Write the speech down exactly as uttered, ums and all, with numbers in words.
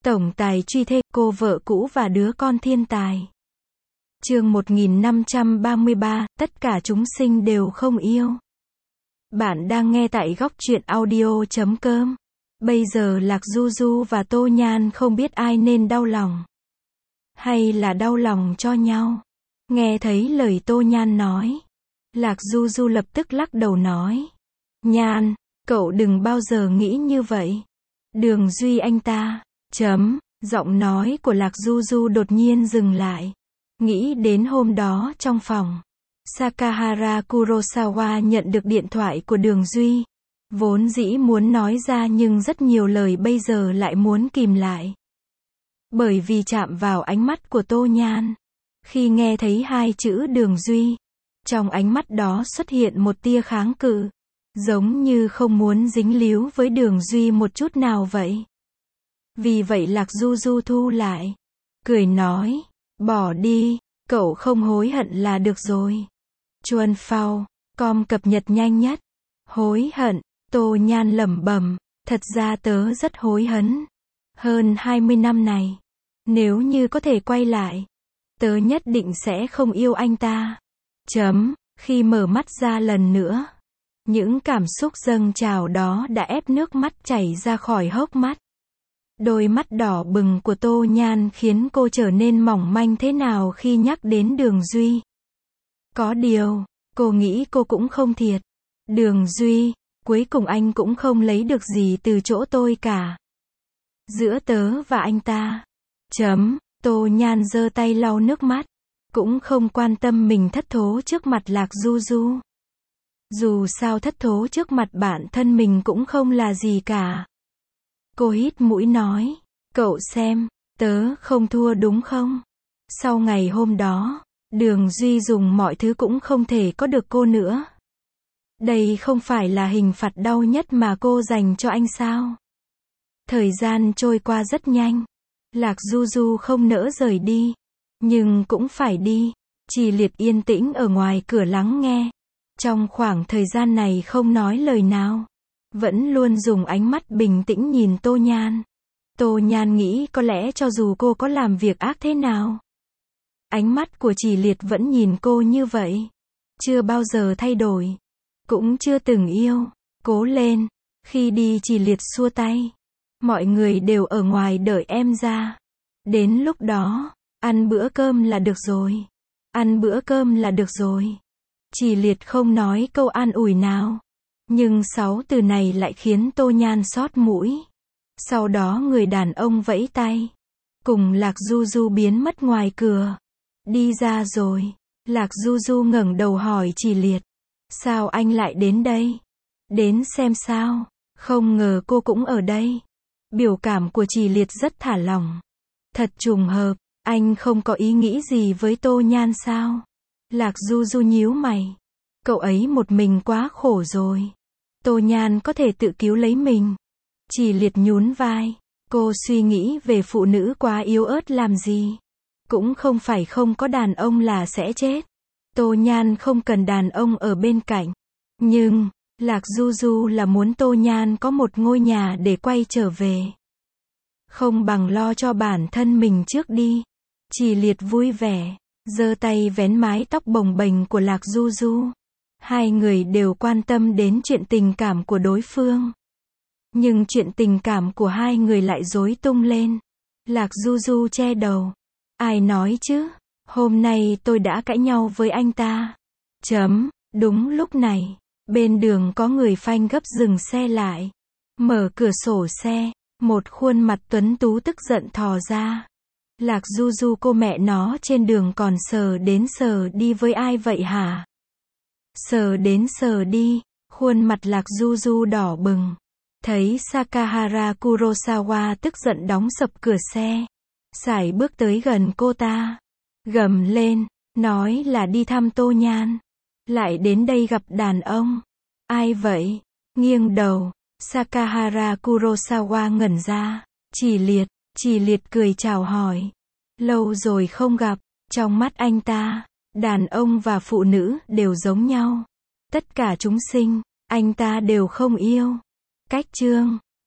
Tổng tài truy thê, cô vợ cũ và đứa con thiên tài. Chương một nghìn năm trăm ba mươi ba, tất cả chúng sinh đều không yêu. Bạn đang nghe tại góc truyện audio chấm com. Bây giờ Lạc Du Du và Tô Nhan không biết ai nên đau lòng, hay là đau lòng cho nhau. Nghe thấy lời Tô Nhan nói, Lạc Du Du lập tức lắc đầu nói: Nhan, cậu đừng bao giờ nghĩ như vậy. Đường Duy anh ta, chấm, giọng nói của Lạc Du Du đột nhiên dừng lại. Nghĩ đến hôm đó trong phòng, Sakahara Kurosawa nhận được điện thoại của Đường Duy. Vốn dĩ muốn nói ra nhưng rất nhiều lời bây giờ lại muốn kìm lại. Bởi vì chạm vào ánh mắt của Tô Nhan. Khi nghe thấy hai chữ Đường Duy, trong ánh mắt đó xuất hiện một tia kháng cự. Giống như không muốn dính líu với Đường Duy một chút nào vậy. Vì vậy Lạc Du Du thu lại, cười nói: bỏ đi, cậu không hối hận là được rồi. Chuan Phao, com cập nhật nhanh nhất. Hối hận, Tô Nhan lẩm bẩm, thật ra tớ rất hối hấn. Hơn hai mươi năm này, nếu như có thể quay lại, tớ nhất định sẽ không yêu anh ta. Chấm, khi mở mắt ra lần nữa, những cảm xúc dâng trào đó đã ép nước mắt chảy ra khỏi hốc mắt. Đôi mắt đỏ bừng của Tô Nhan khiến cô trở nên mỏng manh thế nào khi nhắc đến Đường Duy. Có điều, cô nghĩ cô cũng không thiệt. Đường Duy, cuối cùng anh cũng không lấy được gì từ chỗ tôi cả. Giữa tớ và anh ta. Chấm, Tô Nhan giơ tay lau nước mắt. Cũng không quan tâm mình thất thố trước mặt Lạc Du Du. Dù sao thất thố trước mặt bản thân mình cũng không là gì cả. Cô hít mũi nói: cậu xem, tớ không thua đúng không? Sau ngày hôm đó, Đường Duy dùng mọi thứ cũng không thể có được cô nữa. Đây không phải là hình phạt đau nhất mà cô dành cho anh sao? Thời gian trôi qua rất nhanh. Lạc Du Du không nỡ rời đi, nhưng cũng phải đi. Chỉ Liệt yên tĩnh ở ngoài cửa lắng nghe. Trong khoảng thời gian này không nói lời nào, vẫn luôn dùng ánh mắt bình tĩnh nhìn Tô Nhan. Tô Nhan nghĩ có lẽ cho dù cô có làm việc ác thế nào, ánh mắt của Chỉ Liệt vẫn nhìn cô như vậy. Chưa bao giờ thay đổi, cũng chưa từng yêu. Cố lên. Khi đi Chỉ Liệt xua tay. Mọi người đều ở ngoài đợi em ra. Đến lúc đó, ăn bữa cơm là được rồi. Ăn bữa cơm là được rồi. Chỉ Liệt không nói câu an ủi nào. Nhưng sáu từ này lại khiến Tô Nhan xót mũi. Sau đó người đàn ông vẫy tay, cùng Lạc Du Du biến mất ngoài cửa. Đi ra rồi. Lạc Du Du ngẩng đầu hỏi Chỉ Liệt: sao anh lại đến đây? Đến xem sao. Không ngờ cô cũng ở đây. Biểu cảm của Chỉ Liệt rất thả lỏng. Thật trùng hợp, anh không có ý nghĩ gì với Tô Nhan sao? Lạc Du Du nhíu mày. Cậu ấy một mình quá khổ rồi. Tô Nhan có thể tự cứu lấy mình. Chỉ Liệt nhún vai. Cô suy nghĩ về phụ nữ quá yếu ớt làm gì? Cũng không phải không có đàn ông là sẽ chết. Tô Nhan không cần đàn ông ở bên cạnh. Nhưng, Lạc Du Du là muốn Tô Nhan có một ngôi nhà để quay trở về. Không bằng lo cho bản thân mình trước đi. Chỉ Liệt vui vẻ, giơ tay vén mái tóc bồng bềnh của Lạc Du Du. Hai người đều quan tâm đến chuyện tình cảm của đối phương. Nhưng chuyện tình cảm của hai người lại rối tung lên. Lạc Du Du che đầu. Ai nói chứ? Hôm nay tôi đã cãi nhau với anh ta. Chấm, đúng lúc này, bên đường có người phanh gấp dừng xe lại. Mở cửa sổ xe, một khuôn mặt tuấn tú tức giận thò ra. Lạc Du Du, cô mẹ nó trên đường còn sờ đến sờ đi với ai vậy hả? Sờ đến sờ đi. Khuôn mặt Lạc Du Du đỏ bừng. Thấy Sakahara Kurosawa tức giận đóng sập cửa xe. Sải bước tới gần cô ta, gầm lên, nói là đi thăm Tô Nhan. Lại đến đây gặp đàn ông. Ai vậy? Nghiêng đầu, Sakahara Kurosawa ngẩn ra. Chỉ Liệt. Chỉ Liệt cười chào hỏi. Lâu rồi không gặp. Trong mắt anh ta, đàn ông và phụ nữ đều giống nhau. Tất cả chúng sinh, anh ta đều không yêu. Cách chương